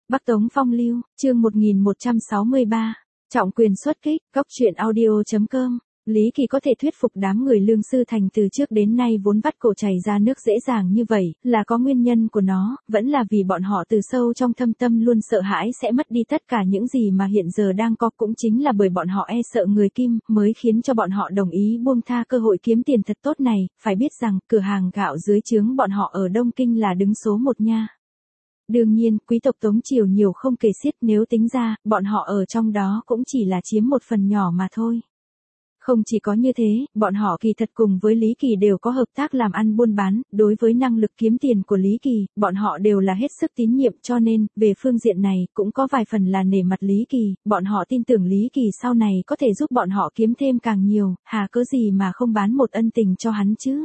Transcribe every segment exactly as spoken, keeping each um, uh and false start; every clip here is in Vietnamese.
Bắc Tống Phong Lưu, chương một nghìn một trăm sáu mươi ba, trọng quyền xuất kích, góc truyện audio chấm com. Lý Kỳ có thể thuyết phục đám người Lương Sư Thành từ trước đến nay vốn vắt cổ chảy ra nước dễ dàng như vậy, là có nguyên nhân của nó, vẫn là vì bọn họ từ sâu trong thâm tâm luôn sợ hãi sẽ mất đi tất cả những gì mà hiện giờ đang có, cũng chính là bởi bọn họ e sợ người Kim, mới khiến cho bọn họ đồng ý buông tha cơ hội kiếm tiền thật tốt này. Phải biết rằng, cửa hàng gạo dưới trướng bọn họ ở Đông Kinh là đứng số một nha. Đương nhiên, quý tộc Tống Triều nhiều không kể xiết, nếu tính ra, bọn họ ở trong đó cũng chỉ là chiếm một phần nhỏ mà thôi. Không chỉ có như thế, bọn họ kỳ thật cùng với Lý Kỳ đều có hợp tác làm ăn buôn bán, đối với năng lực kiếm tiền của Lý Kỳ, bọn họ đều là hết sức tín nhiệm, cho nên, về phương diện này, cũng có vài phần là nể mặt Lý Kỳ, bọn họ tin tưởng Lý Kỳ sau này có thể giúp bọn họ kiếm thêm càng nhiều, hà cớ gì mà không bán một ân tình cho hắn chứ.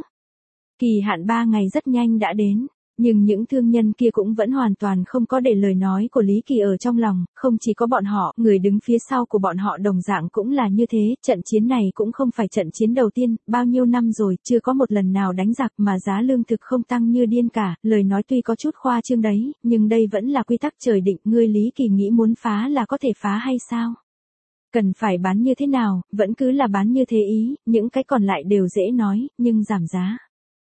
Kỳ hạn ba ngày rất nhanh đã đến. Nhưng những thương nhân kia cũng vẫn hoàn toàn không có để lời nói của Lý Kỳ ở trong lòng, không chỉ có bọn họ, người đứng phía sau của bọn họ đồng dạng cũng là như thế, trận chiến này cũng không phải trận chiến đầu tiên, bao nhiêu năm rồi, chưa có một lần nào đánh giặc mà giá lương thực không tăng như điên cả, lời nói tuy có chút khoa trương đấy, nhưng đây vẫn là quy tắc trời định, ngươi Lý Kỳ nghĩ muốn phá là có thể phá hay sao? Cần phải bán như thế nào, vẫn cứ là bán như thế ý, những cái còn lại đều dễ nói, nhưng giảm giá.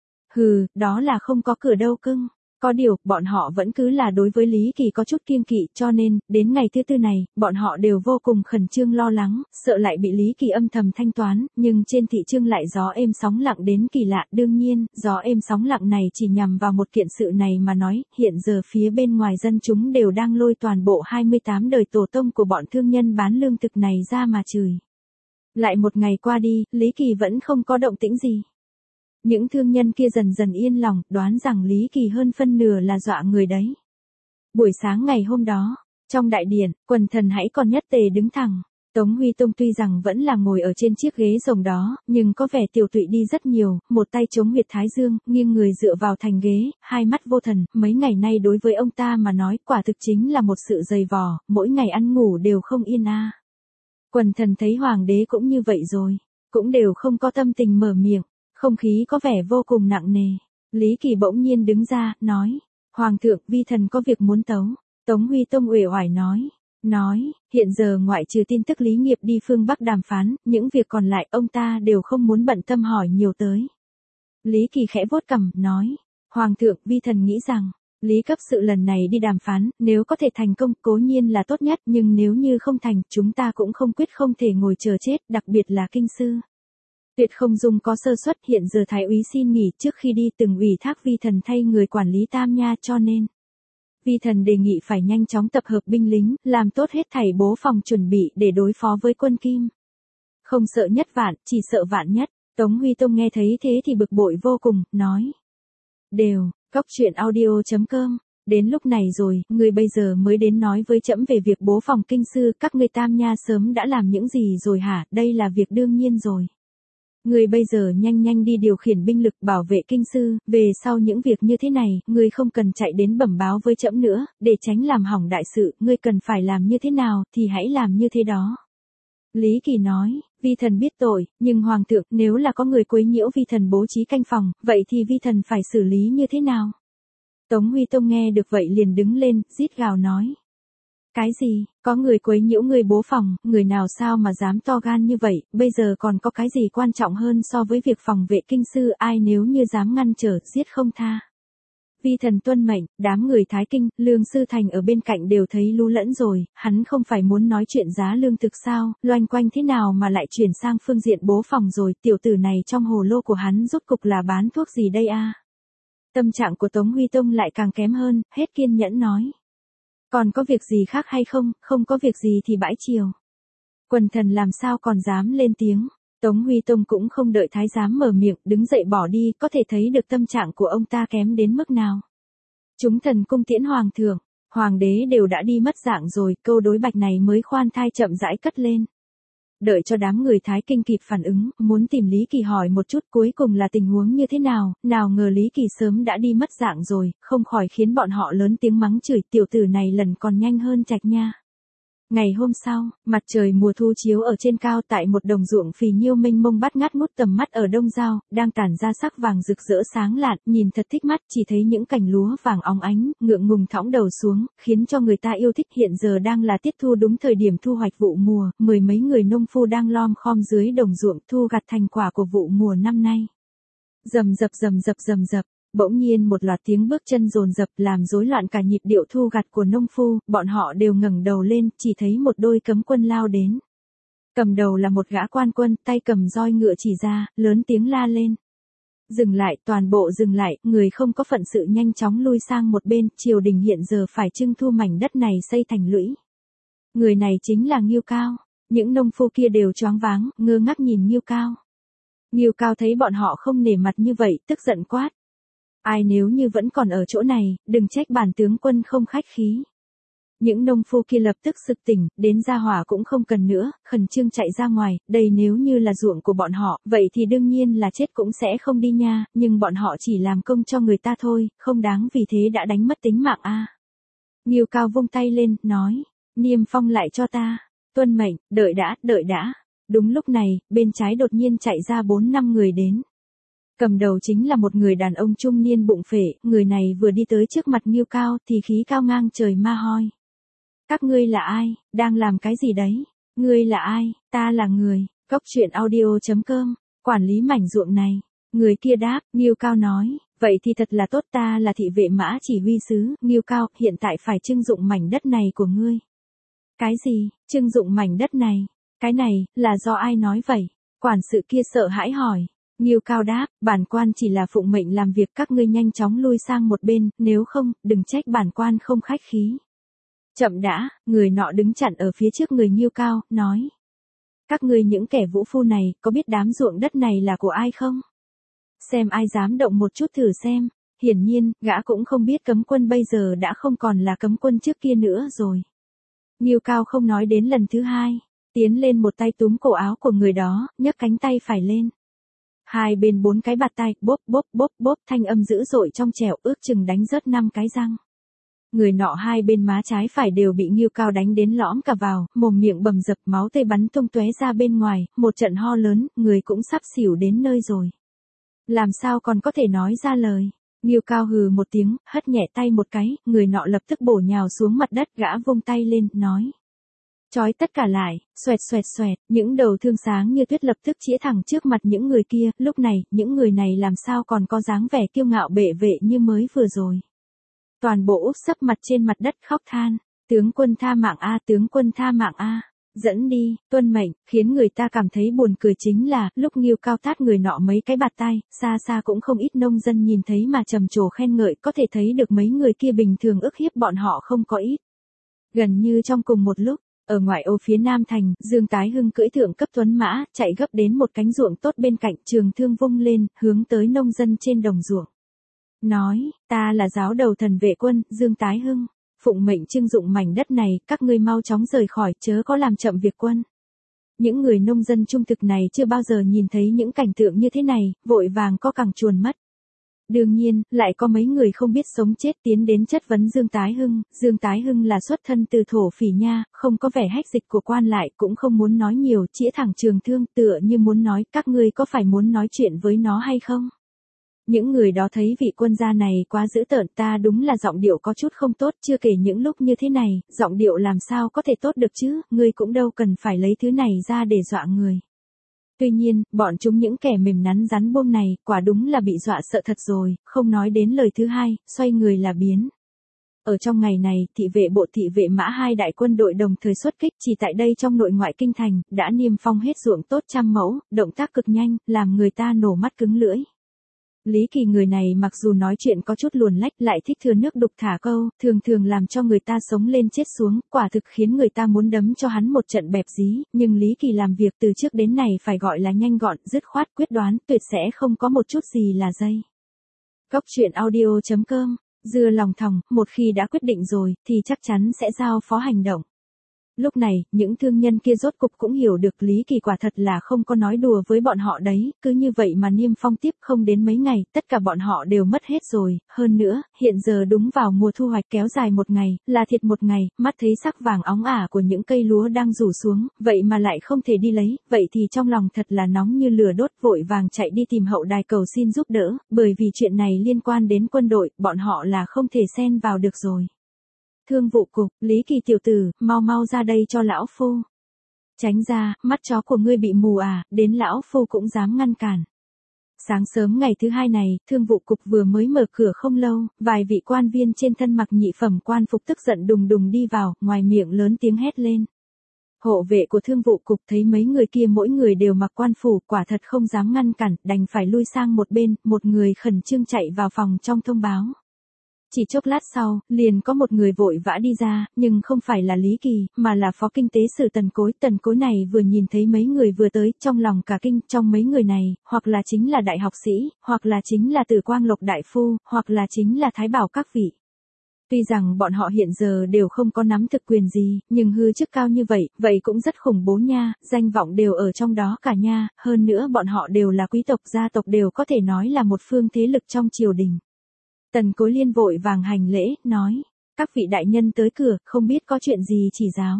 Hừ, đó là không có cửa đâu cưng. Có điều, bọn họ vẫn cứ là đối với Lý Kỳ có chút kiêng kỵ, cho nên, đến ngày thứ tư này, bọn họ đều vô cùng khẩn trương lo lắng, sợ lại bị Lý Kỳ âm thầm thanh toán, nhưng trên thị trường lại gió êm sóng lặng đến kỳ lạ. Đương nhiên, gió êm sóng lặng này chỉ nhằm vào một kiện sự này mà nói, hiện giờ phía bên ngoài dân chúng đều đang lôi toàn bộ hai mươi tám đời tổ tông của bọn thương nhân bán lương thực này ra mà chửi. Lại một ngày qua đi, Lý Kỳ vẫn không có động tĩnh gì. Những thương nhân kia dần dần yên lòng, đoán rằng Lý Kỳ hơn phân nửa là dọa người đấy. Buổi sáng ngày hôm đó, trong đại điện, quần thần hãy còn nhất tề đứng thẳng. Tống Huy Tông tuy rằng vẫn là ngồi ở trên chiếc ghế rồng đó, nhưng có vẻ tiều tụy đi rất nhiều, một tay chống huyệt thái dương, nghiêng người dựa vào thành ghế, hai mắt vô thần, mấy ngày nay đối với ông ta mà nói quả thực chính là một sự dày vò, mỗi ngày ăn ngủ đều không yên a. À. Quần thần thấy hoàng đế cũng như vậy rồi, cũng đều không có tâm tình mở miệng. Không khí có vẻ vô cùng nặng nề. Lý Kỳ bỗng nhiên đứng ra, nói. Hoàng thượng, vi thần có việc muốn tấu. Tống Huy Tông uể oải nói. Nói, hiện giờ ngoại trừ tin tức Lý Nghiệp đi phương Bắc đàm phán, những việc còn lại ông ta đều không muốn bận tâm hỏi nhiều tới. Lý Kỳ khẽ vuốt cằm, nói. Hoàng thượng, vi thần nghĩ rằng, Lý cấp sự lần này đi đàm phán, nếu có thể thành công, cố nhiên là tốt nhất, nhưng nếu như không thành, chúng ta cũng không quyết không thể ngồi chờ chết, đặc biệt là kinh sư. Tuyệt không dung có sơ suất, hiện giờ thái úy xin nghỉ, trước khi đi từng ủy thác vi thần thay người quản lý Tam Nha, cho nên vi thần đề nghị phải nhanh chóng tập hợp binh lính, làm tốt hết thảy bố phòng chuẩn bị để đối phó với quân Kim. Không sợ nhất vạn, chỉ sợ vạn nhất. Tống Huy Tông nghe thấy thế thì bực bội vô cùng, nói. Đều, góc truyện audio chấm com. Đến lúc này rồi, người bây giờ mới đến nói với trẫm về việc bố phòng kinh sư, các ngươi Tam Nha sớm đã làm những gì rồi hả, đây là việc đương nhiên rồi. Ngươi bây giờ nhanh nhanh đi điều khiển binh lực bảo vệ kinh sư, về sau những việc như thế này, ngươi không cần chạy đến bẩm báo với trẫm nữa, để tránh làm hỏng đại sự, ngươi cần phải làm như thế nào, thì hãy làm như thế đó. Lý Kỳ nói, vi thần biết tội, nhưng hoàng thượng, nếu là có người quấy nhiễu vi thần bố trí canh phòng, vậy thì vi thần phải xử lý như thế nào? Tống Huy Tông nghe được vậy liền đứng lên, rít gào nói. Cái gì, có người quấy nhiễu người bố phòng, người nào sao mà dám to gan như vậy, bây giờ còn có cái gì quan trọng hơn so với việc phòng vệ kinh sư, ai nếu như dám ngăn trở, giết không tha. Vi thần tuân mệnh, đám người Thái Kinh, Lương Sư Thành ở bên cạnh đều thấy lu lẫn rồi, hắn không phải muốn nói chuyện giá lương thực sao, loanh quanh thế nào mà lại chuyển sang phương diện bố phòng rồi, tiểu tử này trong hồ lô của hắn rốt cục là bán thuốc gì đây a? Tâm trạng của Tống Huy Tông lại càng kém hơn, hết kiên nhẫn nói. Còn có việc gì khác hay không, không có việc gì thì bãi triều. Quần thần làm sao còn dám lên tiếng. Tống Huy Tông cũng không đợi thái giám mở miệng, đứng dậy bỏ đi, có thể thấy được tâm trạng của ông ta kém đến mức nào. Chúng thần cung tiễn hoàng thượng, hoàng đế đều đã đi mất dạng rồi, câu đối bạch này mới khoan thai chậm rãi cất lên. Đợi cho đám người Thái Kinh kịp phản ứng, muốn tìm Lý Kỳ hỏi một chút cuối cùng là tình huống như thế nào, nào ngờ Lý Kỳ sớm đã đi mất dạng rồi, không khỏi khiến bọn họ lớn tiếng mắng chửi, tiểu tử này lần còn nhanh hơn Trạch Nha. Ngày hôm sau, mặt trời mùa thu chiếu ở trên cao tại một đồng ruộng phì nhiêu mênh mông bắt ngát ngút tầm mắt ở đông giao, đang tản ra sắc vàng rực rỡ sáng lạn, nhìn thật thích mắt, chỉ thấy những cành lúa vàng óng ánh, ngượng ngùng thõng đầu xuống, khiến cho người ta yêu thích. Hiện giờ đang là tiết thu, đúng thời điểm thu hoạch vụ mùa, mười mấy người nông phu đang lom khom dưới đồng ruộng thu gặt thành quả của vụ mùa năm nay. Rầm rập rầm rập rầm rập. Bỗng nhiên một loạt tiếng bước chân dồn dập làm rối loạn cả nhịp điệu thu gặt của nông phu, bọn họ đều ngẩng đầu lên, chỉ thấy một đôi cấm quân lao đến. Cầm đầu là một gã quan quân, tay cầm roi ngựa chỉ ra, lớn tiếng la lên. Dừng lại, toàn bộ dừng lại, người không có phận sự nhanh chóng lui sang một bên, triều đình hiện giờ phải trưng thu mảnh đất này xây thành lũy. Người này chính là Ngưu Cao. Những nông phu kia đều choáng váng, ngơ ngác nhìn Ngưu Cao. Ngưu Cao thấy bọn họ không nể mặt như vậy, tức giận quát. Ai nếu như vẫn còn ở chỗ này, đừng trách bản tướng quân không khách khí. Những nông phu kia lập tức sực tỉnh, đến ra hỏa cũng không cần nữa, khẩn trương chạy ra ngoài, đây nếu như là ruộng của bọn họ, vậy thì đương nhiên là chết cũng sẽ không đi nha, nhưng bọn họ chỉ làm công cho người ta thôi, không đáng vì thế đã đánh mất tính mạng a. À. Ngưu Cao vung tay lên, nói, niêm phong lại cho ta, tuân mệnh, đợi đã, đợi đã. Đúng lúc này, bên trái đột nhiên chạy ra bốn năm người đến. Cầm đầu chính là một người đàn ông trung niên bụng phệ, người này vừa đi tới trước mặt Ngưu Cao thì khí cao ngang trời ma hoi. Các ngươi là ai, đang làm cái gì đấy? Ngươi là ai? Ta là người, Cốc truyện audio chấm com, quản lý mảnh ruộng này. Người kia đáp, Ngưu Cao nói, vậy thì thật là tốt, ta là thị vệ mã chỉ huy sứ, Ngưu Cao, hiện tại phải trưng dụng mảnh đất này của ngươi. Cái gì, trưng dụng mảnh đất này? Cái này, là do ai nói vậy? Quản sự kia sợ hãi hỏi. Ngưu Cao đáp, bản quan chỉ là phụng mệnh làm việc, các ngươi nhanh chóng lui sang một bên, nếu không, đừng trách bản quan không khách khí. Chậm đã, người nọ đứng chặn ở phía trước người Ngưu Cao, nói. Các ngươi những kẻ vũ phu này, có biết đám ruộng đất này là của ai không? Xem ai dám động một chút thử xem. Hiển nhiên, gã cũng không biết cấm quân bây giờ đã không còn là cấm quân trước kia nữa rồi. Ngưu Cao không nói đến lần thứ hai, tiến lên một tay túm cổ áo của người đó, nhấc cánh tay phải lên. Hai bên bốn cái bạt tay, bốp bốp bốp bốp, thanh âm dữ dội trong trẻo, ước chừng đánh rớt năm cái răng. Người nọ hai bên má trái phải đều bị Ngưu Cao đánh đến lõm cả vào, mồm miệng bầm dập, máu tươi bắn tung tóe ra bên ngoài, một trận ho lớn, người cũng sắp xỉu đến nơi rồi. Làm sao còn có thể nói ra lời? Ngưu Cao hừ một tiếng, hất nhẹ tay một cái, người nọ lập tức bổ nhào xuống mặt đất, gã vung tay lên, nói. Chói tất cả lại, xoẹt xoẹt xoẹt, những đầu thương sáng như tuyết lập tức chĩa thẳng trước mặt những người kia, lúc này, những người này làm sao còn có dáng vẻ kiêu ngạo bệ vệ như mới vừa rồi. Toàn bộ úp sấp mặt trên mặt đất khóc than, tướng quân tha mạng a, tướng quân tha mạng a, dẫn đi, tuân mệnh, khiến người ta cảm thấy buồn cười chính là, lúc Ngưu Cao tát người nọ mấy cái bạt tay, xa xa cũng không ít nông dân nhìn thấy mà trầm trồ khen ngợi, có thể thấy được mấy người kia bình thường ức hiếp bọn họ không có ít. Gần như trong cùng một lúc, ở ngoại ô phía Nam Thành, Dương Tái Hưng cưỡi thượng cấp tuấn mã, chạy gấp đến một cánh ruộng tốt bên cạnh, trường thương vung lên, hướng tới nông dân trên đồng ruộng. Nói, ta là giáo đầu thần vệ quân, Dương Tái Hưng, phụng mệnh trưng dụng mảnh đất này, các ngươi mau chóng rời khỏi, chớ có làm chậm việc quân. Những người nông dân trung thực này chưa bao giờ nhìn thấy những cảnh tượng như thế này, vội vàng co cẳng chuồn mất. Đương nhiên, lại có mấy người không biết sống chết tiến đến chất vấn Dương Tái Hưng, Dương Tái Hưng là xuất thân từ thổ phỉ nha, không có vẻ hách dịch của quan lại, cũng không muốn nói nhiều, chĩa thẳng trường thương, tựa như muốn nói, các ngươi có phải muốn nói chuyện với nó hay không? Những người đó thấy vị quân gia này quá dữ tợn, ta đúng là giọng điệu có chút không tốt, chưa kể những lúc như thế này, giọng điệu làm sao có thể tốt được chứ, ngươi cũng đâu cần phải lấy thứ này ra để dọa người. Tuy nhiên, bọn chúng những kẻ mềm nắn rắn bông này, quả đúng là bị dọa sợ thật rồi, không nói đến lời thứ hai, xoay người là biến. Ở trong ngày này, thị vệ bộ thị vệ mã hai đại quân đội đồng thời xuất kích, chỉ tại đây trong nội ngoại kinh thành, đã niêm phong hết ruộng tốt trăm mẫu, động tác cực nhanh, làm người ta nổ mắt cứng lưỡi. Lý Kỳ người này mặc dù nói chuyện có chút luồn lách, lại thích thừa nước đục thả câu, thường thường làm cho người ta sống lên chết xuống, quả thực khiến người ta muốn đấm cho hắn một trận bẹp dí, nhưng Lý Kỳ làm việc từ trước đến nay phải gọi là nhanh gọn, dứt khoát, quyết đoán, tuyệt sẽ không có một chút gì là dây. Cốc truyện audio chấm com, dưa lòng thòng, một khi đã quyết định rồi, thì chắc chắn sẽ giao phó hành động. Lúc này, những thương nhân kia rốt cục cũng hiểu được Lý Kỳ quả thật là không có nói đùa với bọn họ đấy, cứ như vậy mà niêm phong tiếp không đến mấy ngày, tất cả bọn họ đều mất hết rồi, hơn nữa, hiện giờ đúng vào mùa thu hoạch kéo dài một ngày, là thiệt một ngày, mắt thấy sắc vàng óng ả của những cây lúa đang rủ xuống, vậy mà lại không thể đi lấy, vậy thì trong lòng thật là nóng như lửa đốt, vội vàng chạy đi tìm hậu đài cầu xin giúp đỡ, bởi vì chuyện này liên quan đến quân đội, bọn họ là không thể xen vào được rồi. Thương vụ cục, Lý Kỳ tiểu tử, mau mau ra đây cho lão phu. Tránh ra, mắt chó của ngươi bị mù à, đến lão phu cũng dám ngăn cản. Sáng sớm ngày thứ hai này, thương vụ cục vừa mới mở cửa không lâu, vài vị quan viên trên thân mặc nhị phẩm quan phục tức giận đùng đùng đi vào, ngoài miệng lớn tiếng hét lên. Hộ vệ của thương vụ cục thấy mấy người kia mỗi người đều mặc quan phủ, quả thật không dám ngăn cản, đành phải lui sang một bên, một người khẩn trương chạy vào phòng trong thông báo. Chỉ chốc lát sau, liền có một người vội vã đi ra, nhưng không phải là Lý Kỳ, mà là phó kinh tế sử Tần Cối. Tần Cối này vừa nhìn thấy mấy người vừa tới, trong lòng cả kinh, trong mấy người này, hoặc là chính là đại học sĩ, hoặc là chính là Từ Quang Lộc đại phu, hoặc là chính là Thái Bảo các vị. Tuy rằng bọn họ hiện giờ đều không có nắm thực quyền gì, nhưng hư chức cao như vậy, vậy cũng rất khủng bố nha, danh vọng đều ở trong đó cả nha, hơn nữa bọn họ đều là quý tộc, gia tộc đều có thể nói là một phương thế lực trong triều đình. Tần Cối Liên vội vàng hành lễ, nói, các vị đại nhân tới cửa, không biết có chuyện gì chỉ giáo.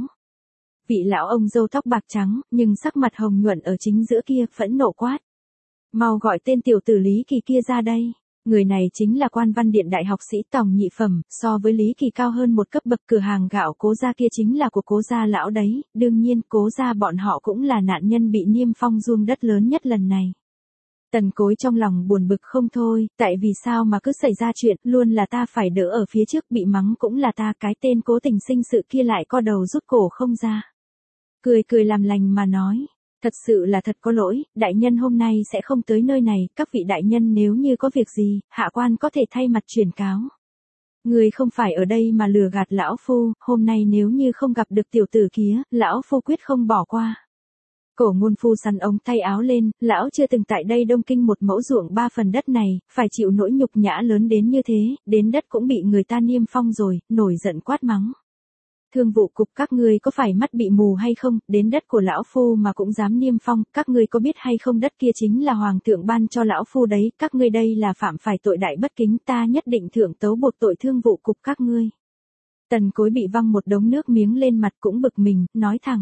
Vị lão ông râu tóc bạc trắng, nhưng sắc mặt hồng nhuận ở chính giữa kia, phẫn nộ quát. Mau gọi tên tiểu tử Lý Kỳ kia ra đây. Người này chính là quan văn điện đại học sĩ tòng nhị phẩm, so với Lý Kỳ cao hơn một cấp bậc. Cửa hàng gạo Cố gia kia chính là của Cố gia lão đấy, đương nhiên Cố gia bọn họ cũng là nạn nhân bị niêm phong ruông đất lớn nhất lần này. Tần Cối trong lòng buồn bực không thôi, tại vì sao mà cứ xảy ra chuyện, luôn là ta phải đỡ ở phía trước, bị mắng cũng là ta, cái tên cố tình sinh sự kia lại co đầu rút cổ không ra. Cười cười làm lành mà nói, thật sự là thật có lỗi, đại nhân hôm nay sẽ không tới nơi này, các vị đại nhân nếu như có việc gì, hạ quan có thể thay mặt truyền cáo. Người không phải ở đây mà lừa gạt lão phu, hôm nay nếu như không gặp được tiểu tử kia, lão phu quyết không bỏ qua. Cổ Ngôn Phu sắn ống tay áo lên, lão chưa từng tại đây Đông Kinh một mẫu ruộng ba phần đất này, phải chịu nỗi nhục nhã lớn đến như thế, đến đất cũng bị người ta niêm phong rồi, nổi giận quát mắng. Thương vụ cục các ngươi có phải mắt bị mù hay không, đến đất của lão phu mà cũng dám niêm phong, các ngươi có biết hay không đất kia chính là hoàng thượng ban cho lão phu đấy, các ngươi đây là phạm phải tội đại bất kính, ta nhất định thượng tấu buộc tội thương vụ cục các ngươi. Tần Cối bị văng một đống nước miếng lên mặt cũng bực mình, nói thẳng.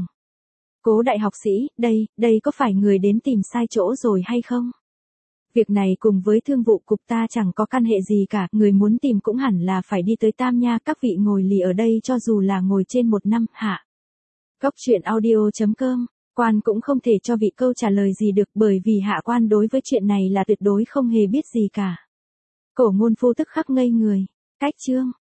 Cố đại học sĩ, đây, đây có phải người đến tìm sai chỗ rồi hay không? Việc này cùng với thương vụ cục ta chẳng có căn hệ gì cả, người muốn tìm cũng hẳn là phải đi tới Tam Nha, các vị ngồi lì ở đây cho dù là ngồi trên một năm, hạ. Góc truyện audio chấm com, quan cũng không thể cho vị câu trả lời gì được bởi vì hạ quan đối với chuyện này là tuyệt đối không hề biết gì cả. Cổ Ngôn Phu tức khắc ngây người, cách chương.